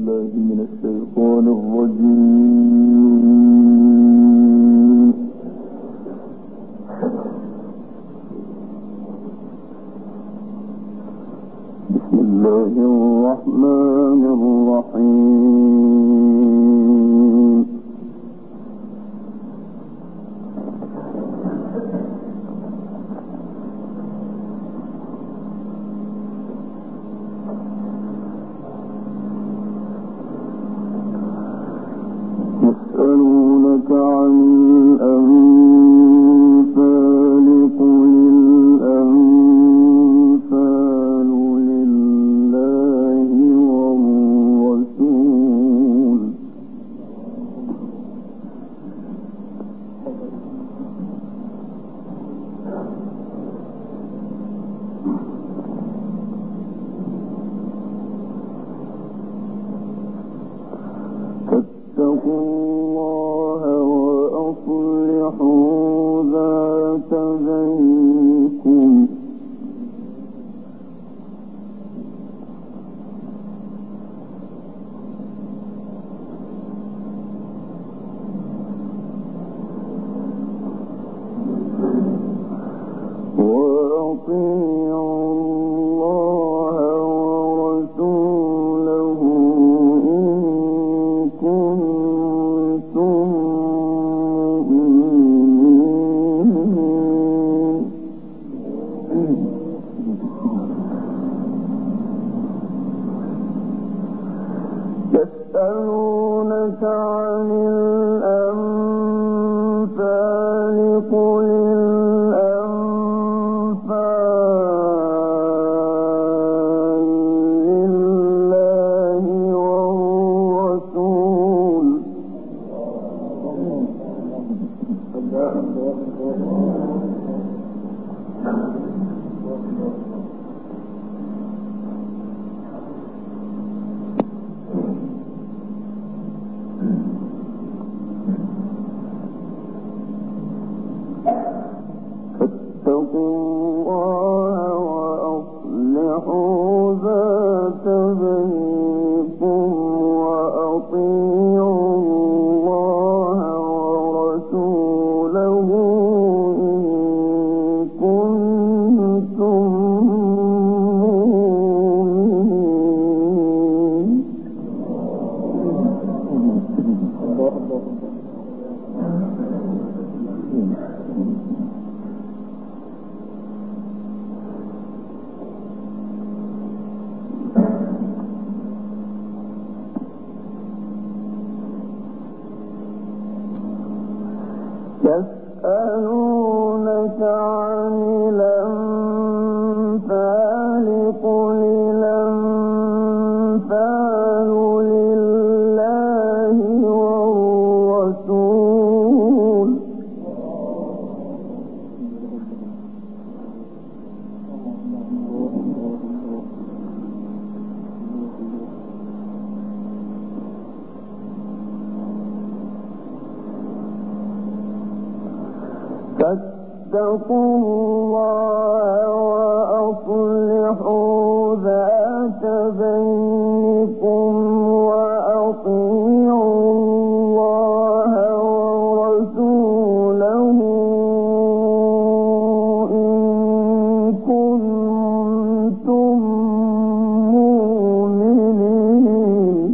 بالله من الشيطان الرجيم. بسم الله الرحمن الرحيم. يسألونك عن الأنفال قل الأنفال لله والرسول فاتقوا الله وأصلحوا ذات بينكم وأطيعوا الله ورسوله إن كنتم مؤمنين. يسألونك عن الأنفال قل الأنفال لله والرسول فاتقوا الله وأصلحوا ذات بينكم وأطيعوا الله ورسوله إن كنتم مؤمنين. يسألونك عن الأنفال قل الأنفال لله والرسول فاتقوا الله وأصلحوا ذات بينكم وأطيعوا الله ورسوله إن كنتم مؤمنين.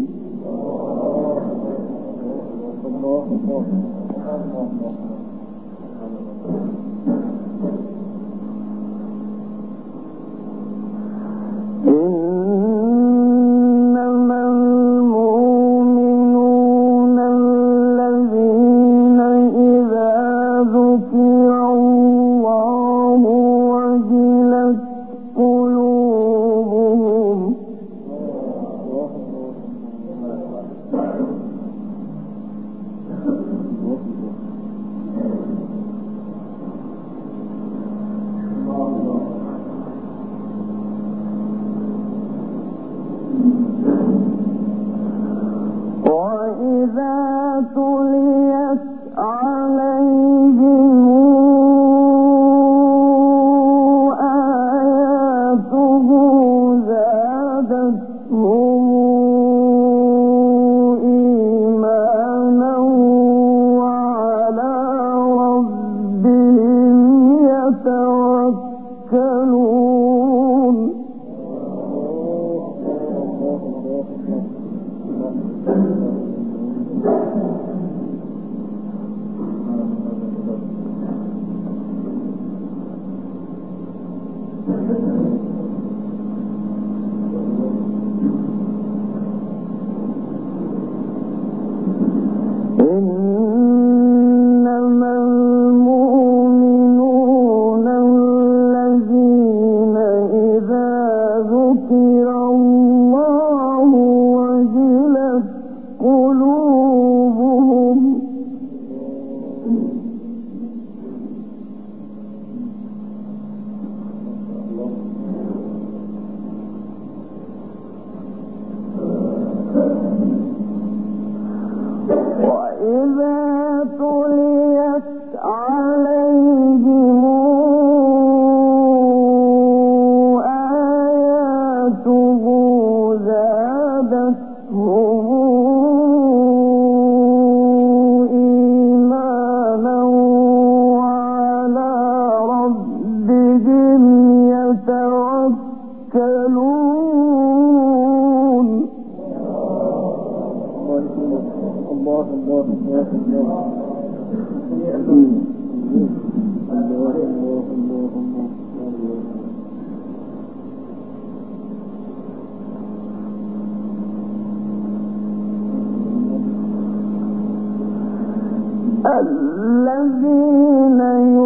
الذين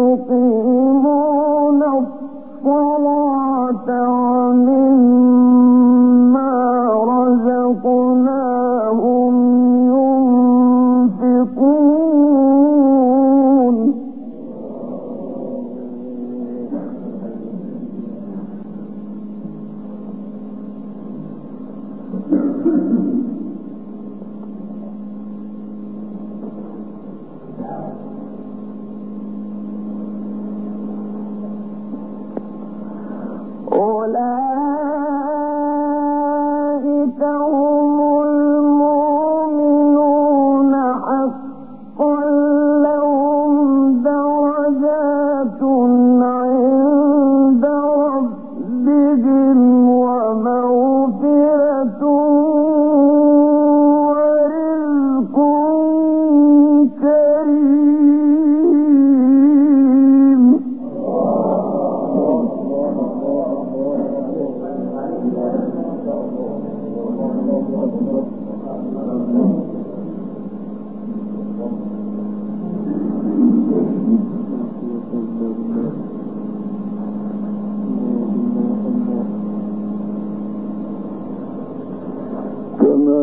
يقيمون الصلاة ومما رزقناهم ينفقون أولئك هم المؤمنون حقا لهم درجات عند ربهم ومغفرة ورزق كريم. كما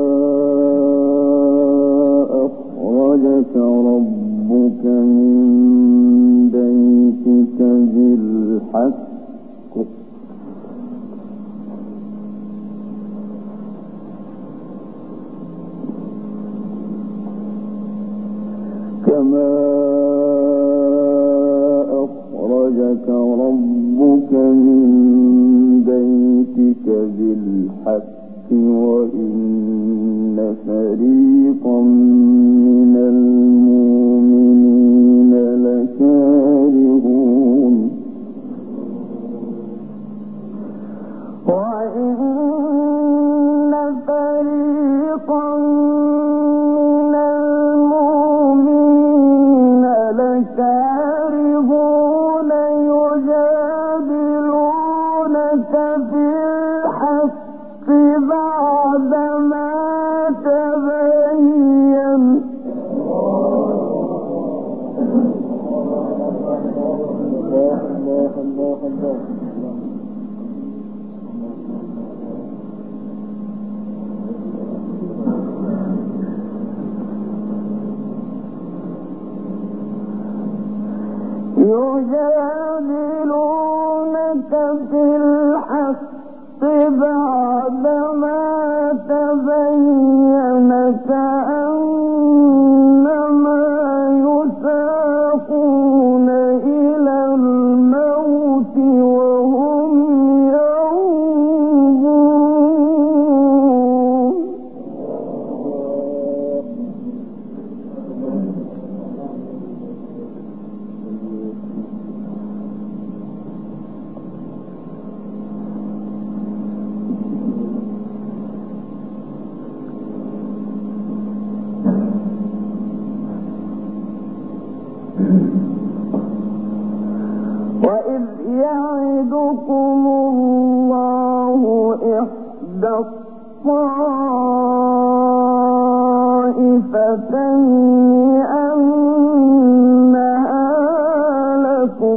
أخرجك ربك من بيتك بالحق كما أخرجك ربك من بيتك بالحق وإن فريقا من المؤمنين لكارهون وإن فريقا من المؤمنين لكارهون يجادلونك في الحق بعدما تبين يجادلونك في الحق بعدما تبين كأنما يساقون إلى الموت وهم ينظرون طائفتين أنها لكم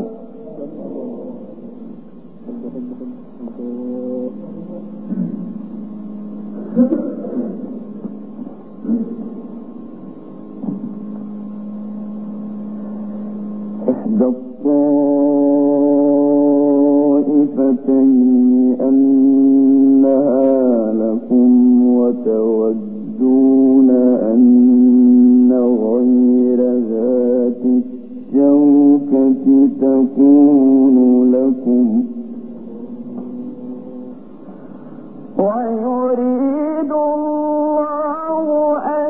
إحدى الطائفتين أنها لكم وتودون أن غير ذات الشوكة تكون لكم ويريد الله أن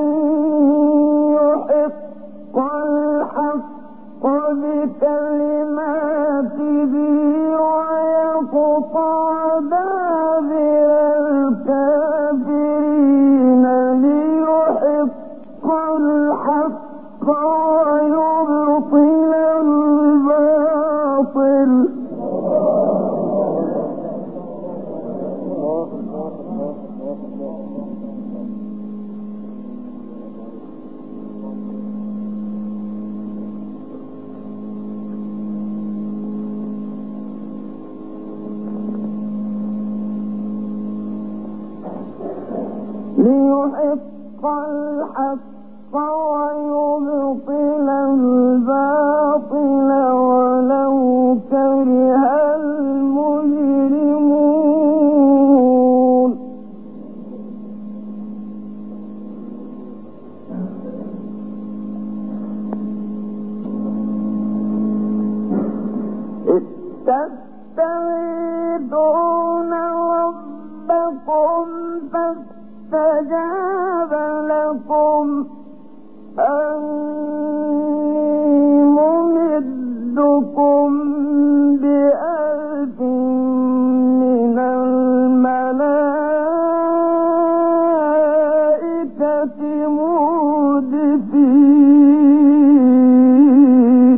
يحق الحق بكلماته ويقطع دابر الكافرين ليحق الحق ويبطل الباطل ليحق الحق ويبطل الباطل ولو كره المجرمون إذ تستغيثون ربكم فاستجاب لكم أني ممدكم بألف من الملائكة مردفين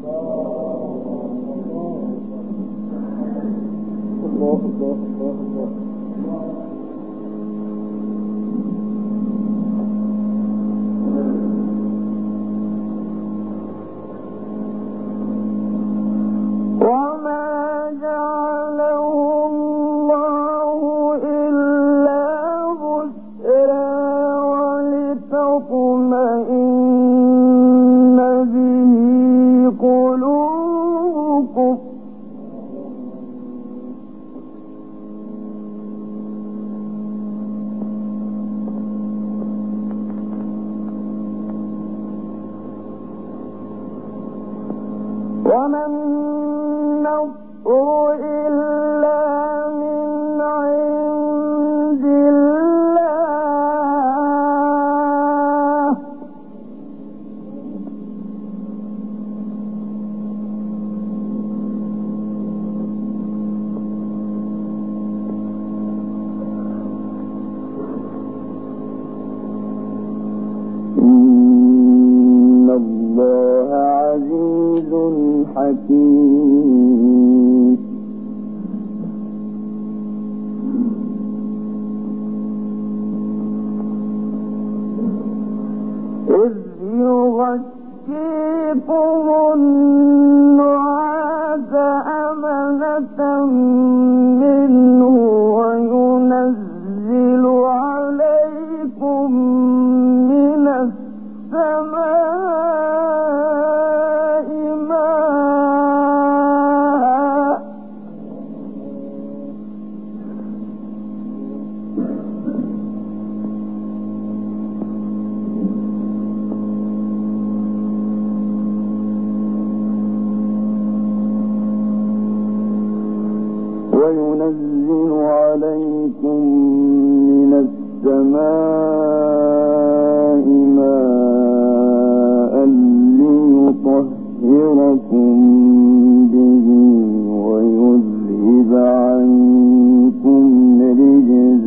وما جعله الله إلا بشرى ولتطمئن به قلوبكم وما النصر إلا من عند الله إن الله عزيز حكيم إذ يغشيكم النعاس أمنة منه وينزل عليكم من السماء ماء وينزل عليكم من السماء ماء ليطهركم به ويذهب عنكم رجز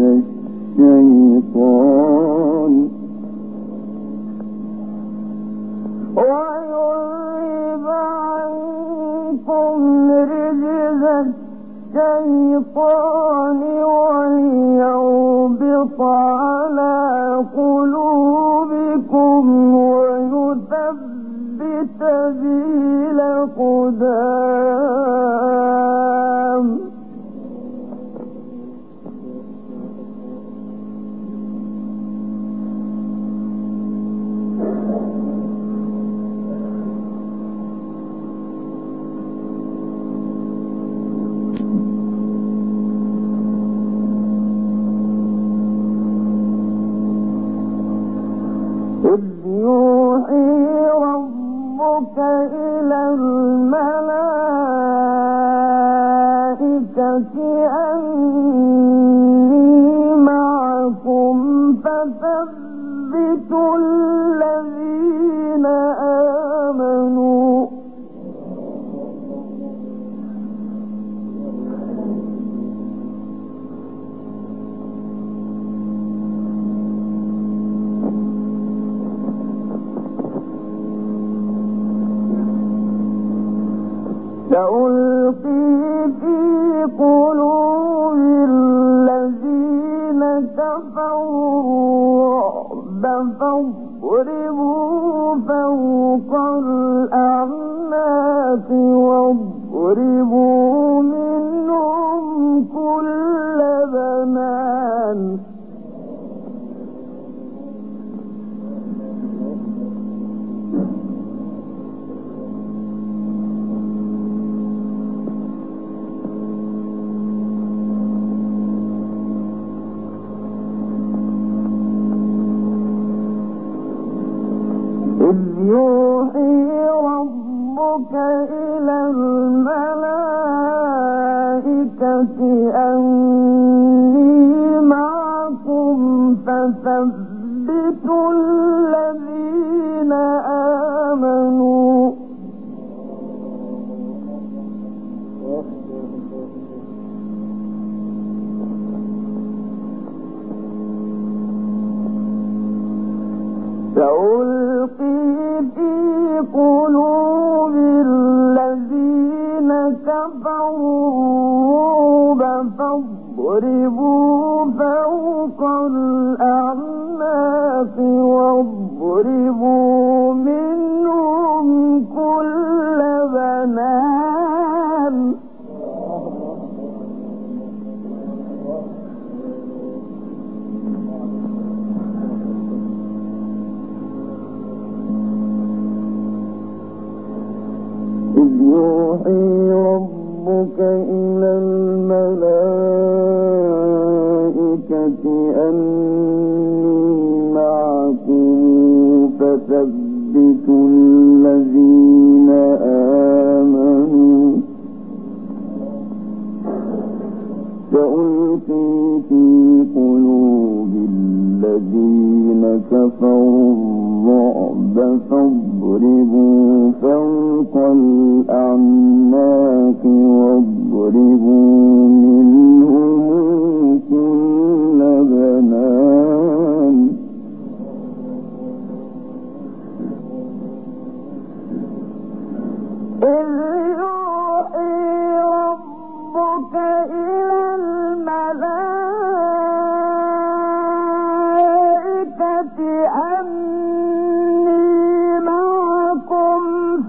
الشيطان وليربط على قلوبكم ربك إلى الملائكة أني معكم فثبتوا الذين آمنوا سألقي في قلوب الذين كفروا الرعب فاضربوا فوق الأعناق واضربوا منهم كل بنان إذ يوحي ربك إلى الملائكة أني معكم فثبتوا الذين آمنوا سألقي في قلوب الذين كفروا الرعب فاضربوا فوق الأعناق واضربوا منهم كل بنان إذ يوحي ربك إلى الملائكة أني معكم فثبتوا الذين آمنوا سألقي في قلوب الذين كفروا الرعب فاضربوا فوق الأعناق واضربوا منهم كل بنان إذ يوحي ربك إلى الملائكة أني معكم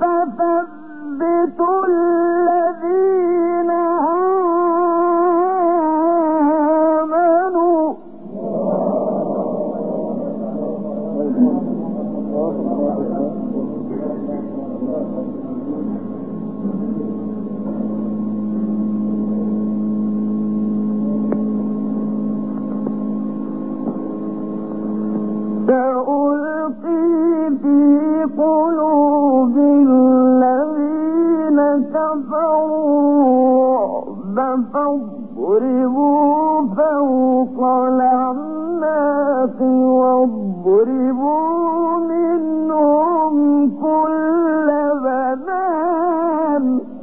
فثبتوا الذين آمنوا سألقي في قلوب الذين كفروا الرعب فاضربوا فوق الأعناق واضربوا منهم كل بنان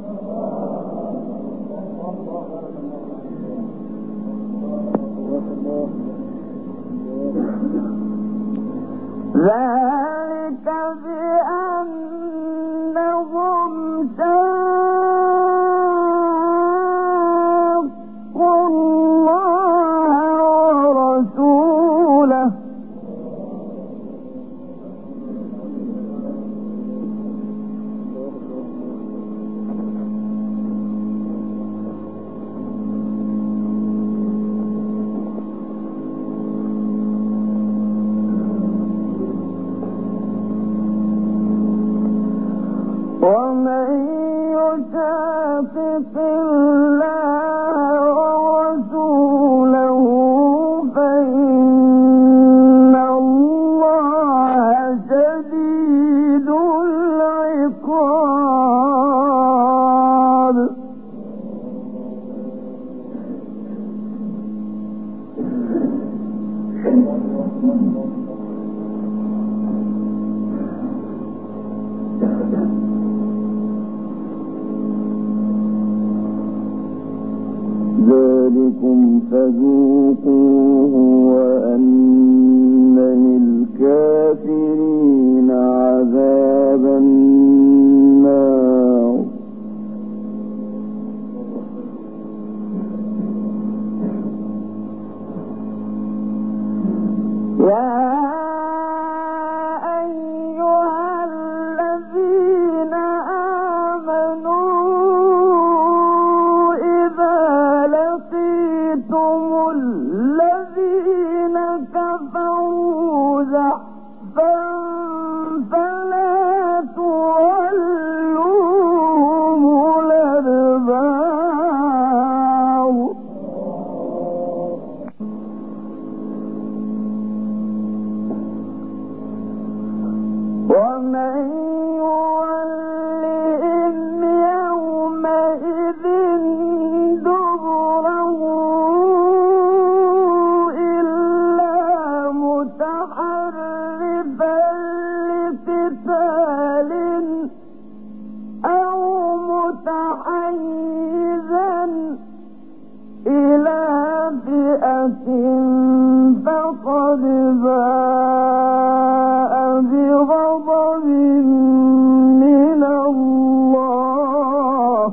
ذلك بأنهم شاقوا الله ورسوله ومن يشاقق الله ورسوله فإن الله شديد ذلكم فذوقوه وأن للكافرين عذاب النار فقد باء بغضب من الله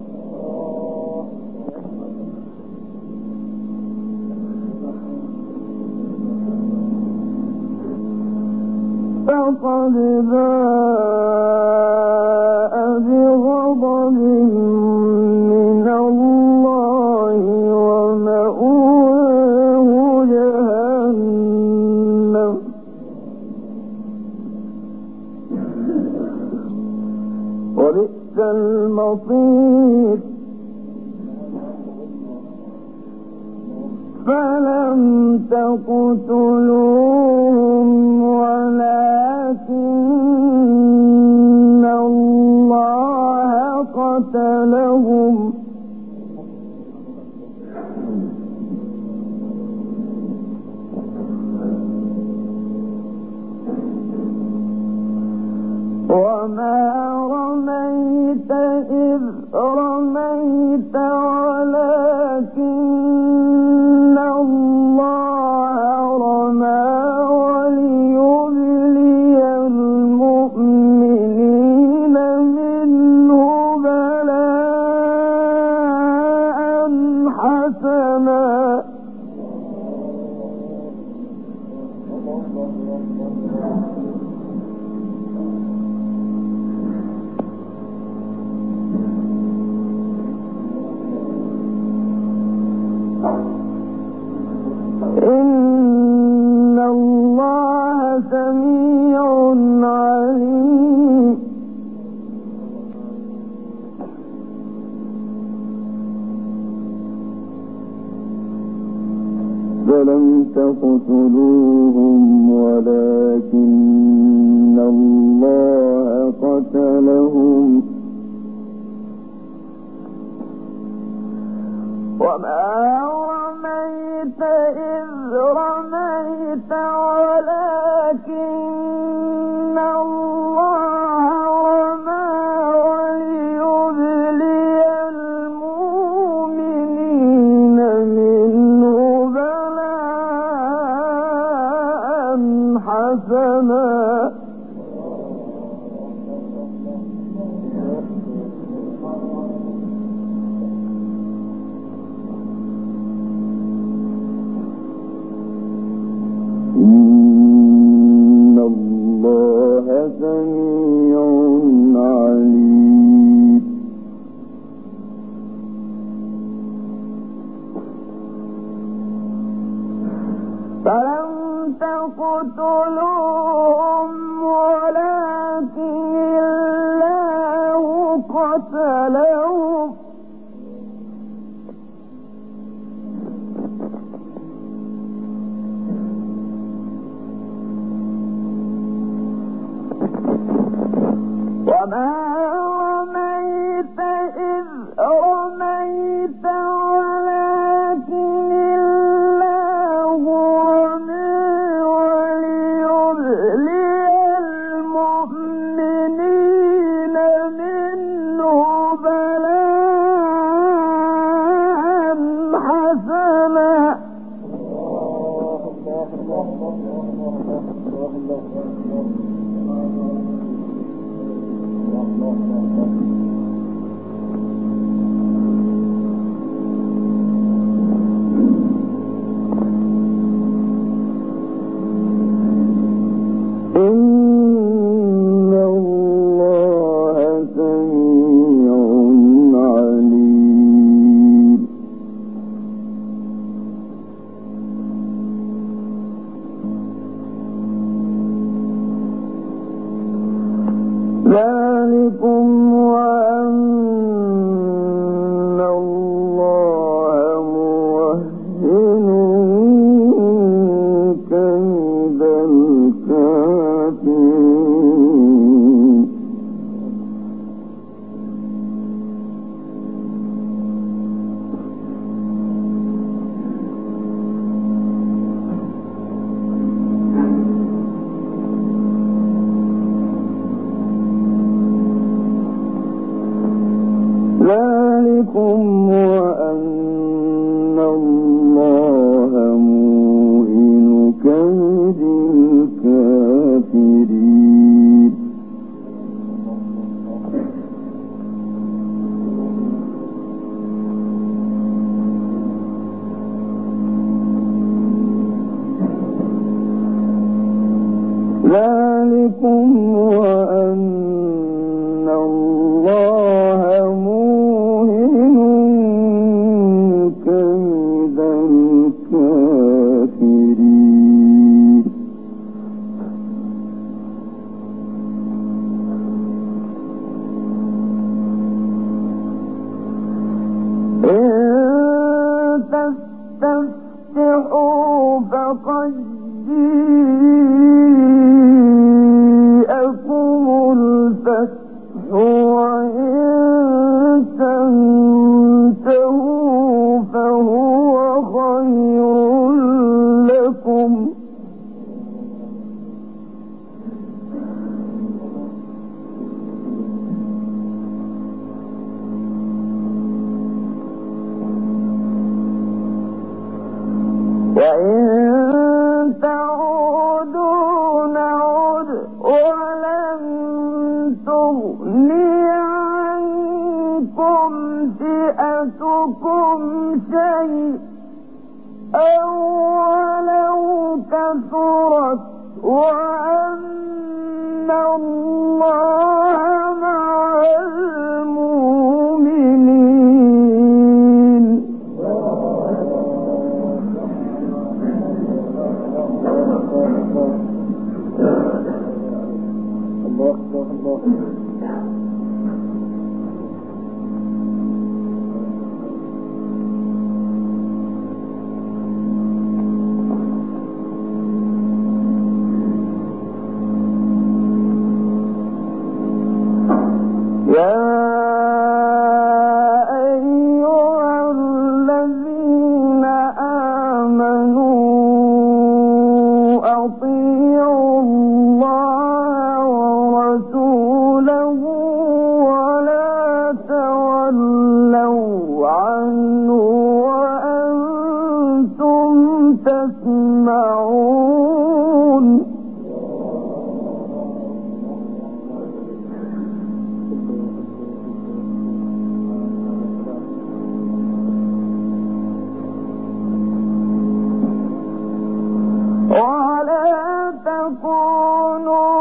ومأواه جهنم وبئس المصير فلم تقتلوهم ولكن الله قتلهم وما رميت إذ رميت ولكن الله رمى وليبلي المؤمنين منه بلاء حسنا إن الله سميع عليم فلم تقتلوهم ولكن الله قتلهم وما رميت إذ رميت ولكن الله رمى وليبلي المؤمنين منه بلاء حسنا إن الله سميع عليم فلم تقتلوهم ولكن الله قتلهم وما رميت إذ رميت ولكن الله رمى ذلكم وأن الله موهن كيد الكافرين. ذلكم وأن الله موهن كيد الكافرين. ذلكم وأن الله موهن كيد الكافرين. إن تستفتحوا فقد جاءكم الفتح وإن تنتهوا فهو خير لكم وإن تعودوا نعد ولن تغني عنكم فئتكم شيئا ولو كثرت وأن الله مع المؤمنين. يا أيها الذين آمنوا أطيعوا الله ورسوله ولا تولوا عنه وأنتم تسمعون. ولا تكونوا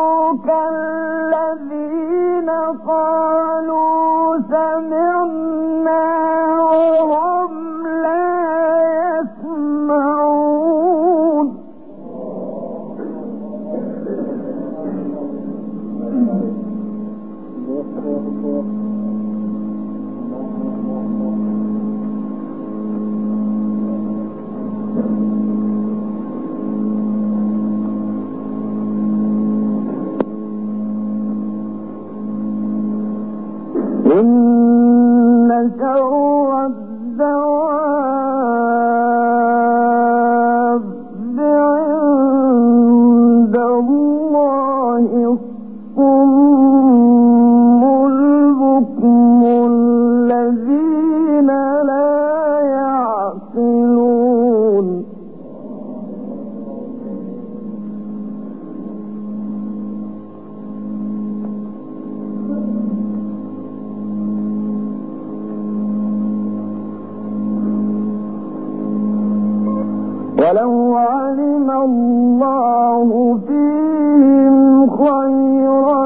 الله فيهم خيرا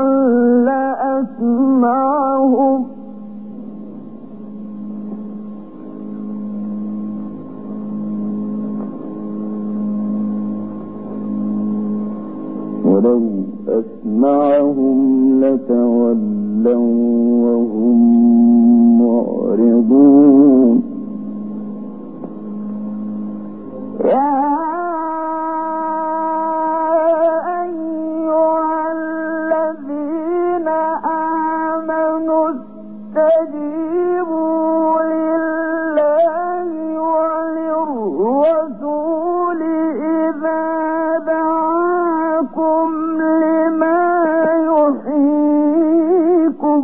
لأسمعهم ولو أسمعهم لتولوا وهم معرضون يا أيها الذين آمنوا استجيبوا لله وللرسول إذا دعاكم لما يحييكم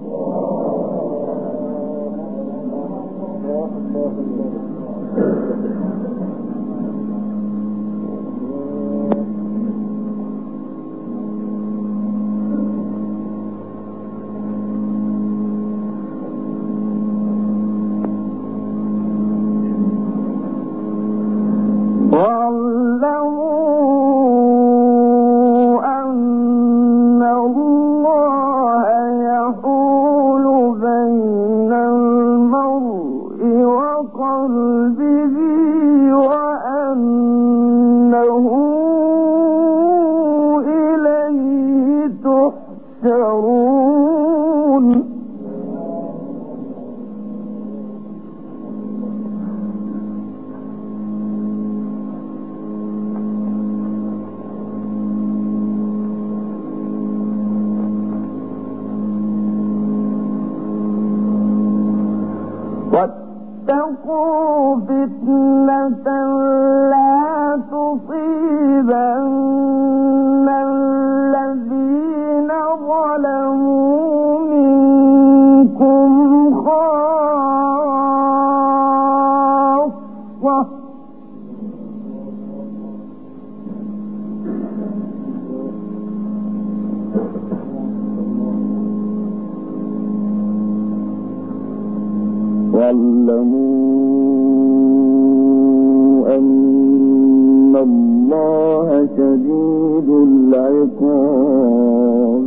واعلموا أن الله يحول بين المرء وقلبه وأنه إليه تحشرون واتقوا فتنة لا تصيبن الذين ظلموا منكم خاصة واعلموا أن الله شديد العقاب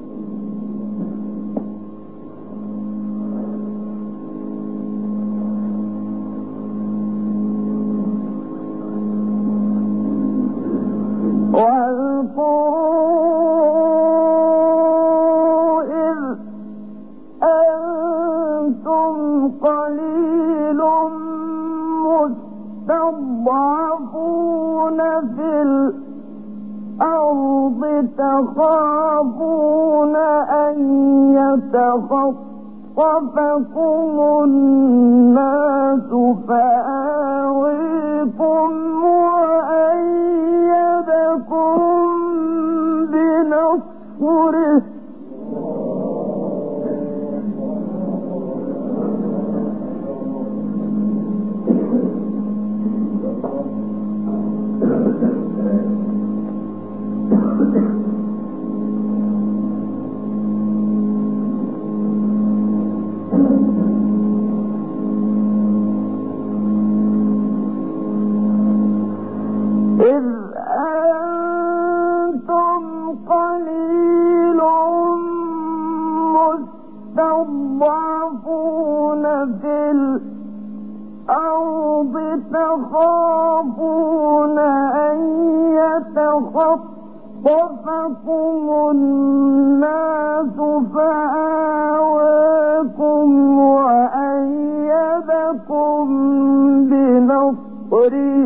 واذكروا إذ أنتم قليل مستضعفون في الأرض تخافون أن يتخطفكم الناس فآويكم وأيدكم بنصره إذ أنتم قليل مستضعفون في الأرض تخافون أن يتخطفكم الناس فآواكم وأيدكم بنصره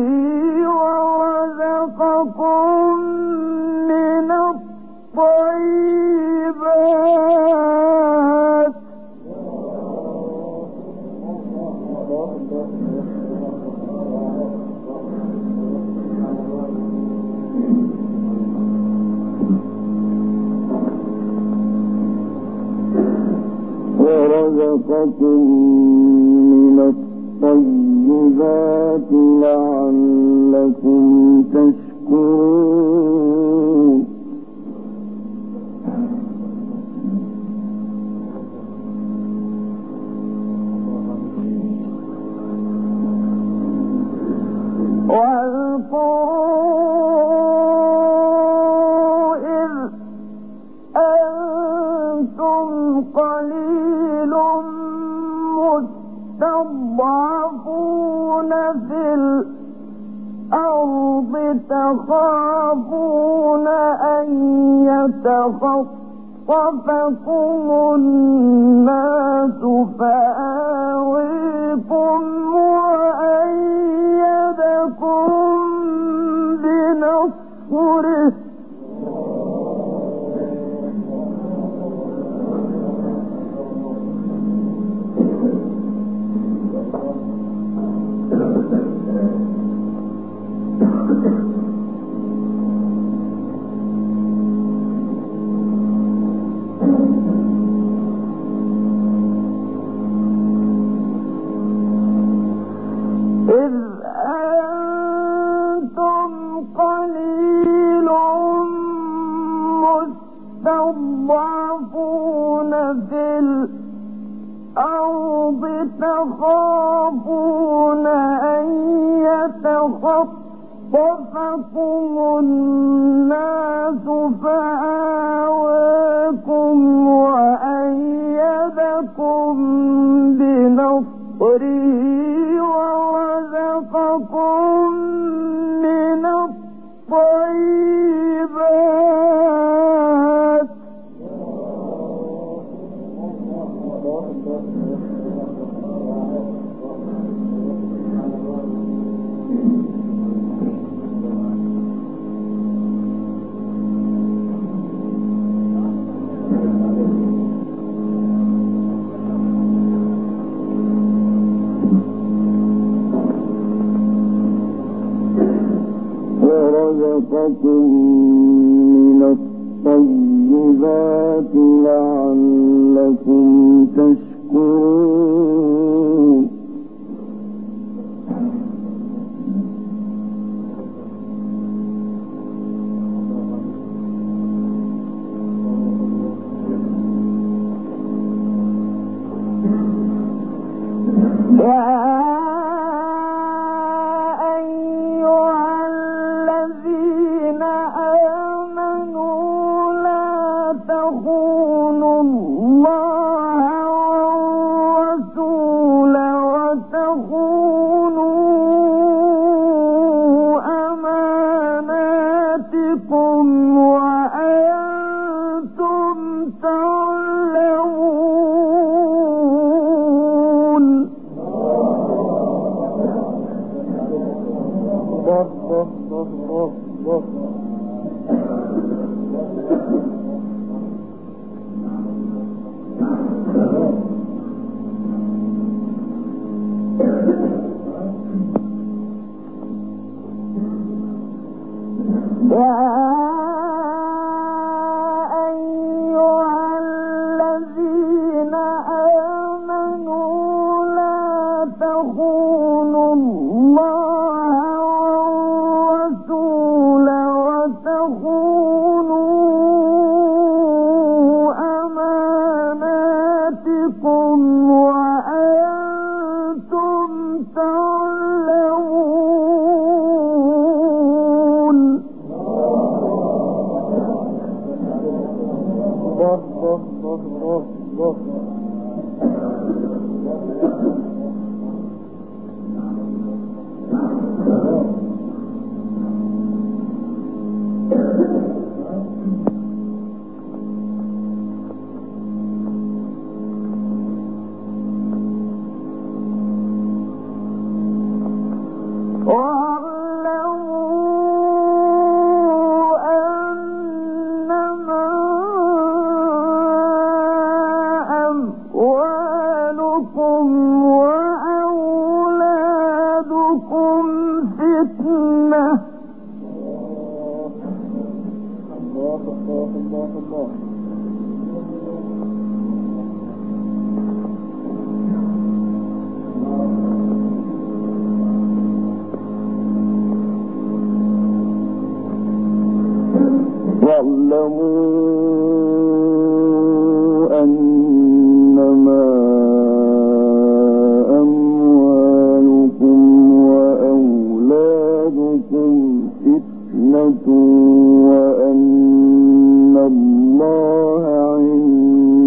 ورزقكم من الطيبات ورزقكم من الطيبات لعلكم تشكرون واذكروا أنتم قليل مستضعفون في الأرض تخافون أن يتخطفكم الناس فآويكم وأيدكم بنصره تضعفون في الأرض تخافون أن يتخطفكم الناس فآواكم وأيدكم بنصره ورزقكم من الطيبات ورزقكم من الطيبات لعلكم تشكرون واعلموا أنما أموالكم وأولادكم فتنة وأن الله عند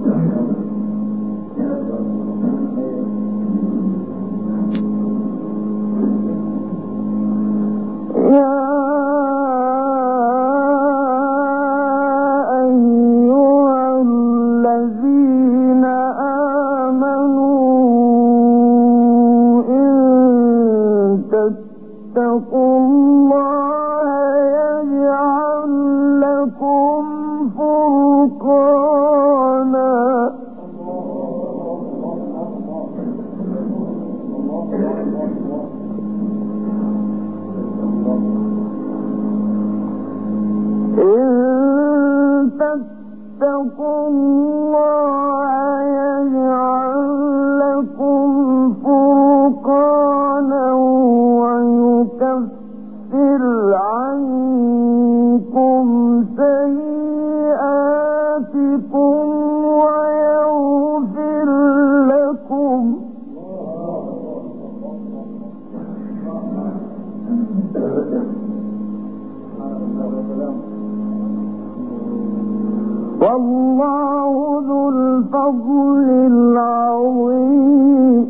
والله ذو الفضل العظيم.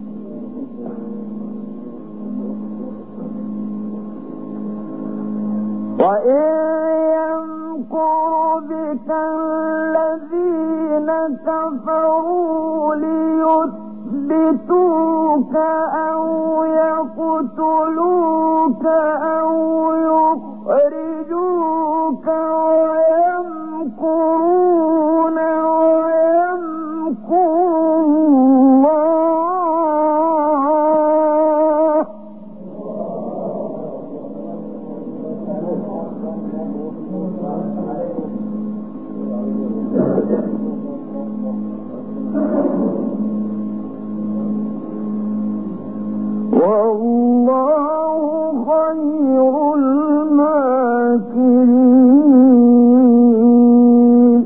وإن يمكر بك الذين كفروا ليثبتوك أو يقتلوك أو يخرجوك ويمكرون ويمكر الله. والله خير الماكرين.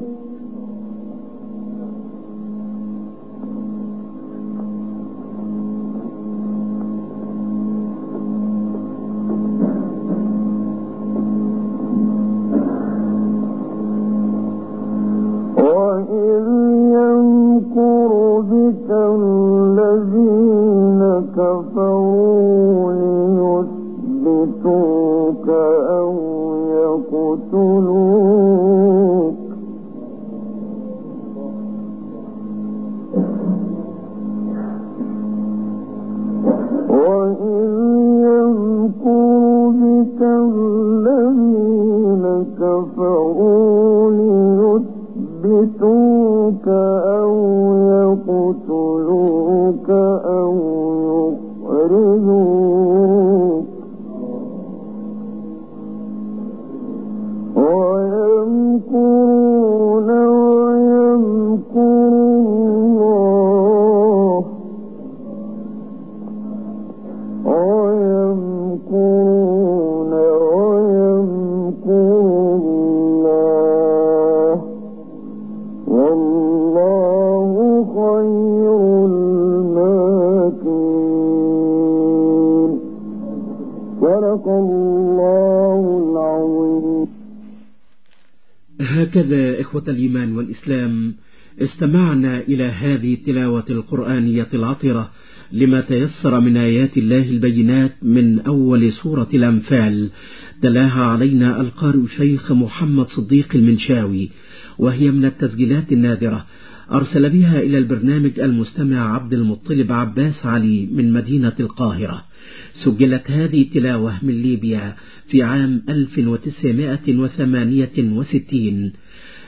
وإذ يمكر بك الذين كفروا ليثبتوك أو يقتلوك وإذ يمكر بك الذين كفروا ليثبتوك أو يقتلوك أو يخرجوك ويمكرون ويمكر الله. ويمكرون ويمكر الله. والله خير الماكرين. صدق الله العظيم. هكذا إخوة الإيمان والإسلام استمعنا إلى هذه التلاوة القرآنية العطرة لما تيسر من آيات الله البينات من أول سورة الأنفال، تلاها علينا القارئ شيخ محمد صديق المنشاوي، وهي من التسجيلات النادرة أرسل بها إلى البرنامج المستمع عبد المطلب عباس علي من مدينة القاهرة. سجلت هذه التلاوة من ليبيا في عام 1968.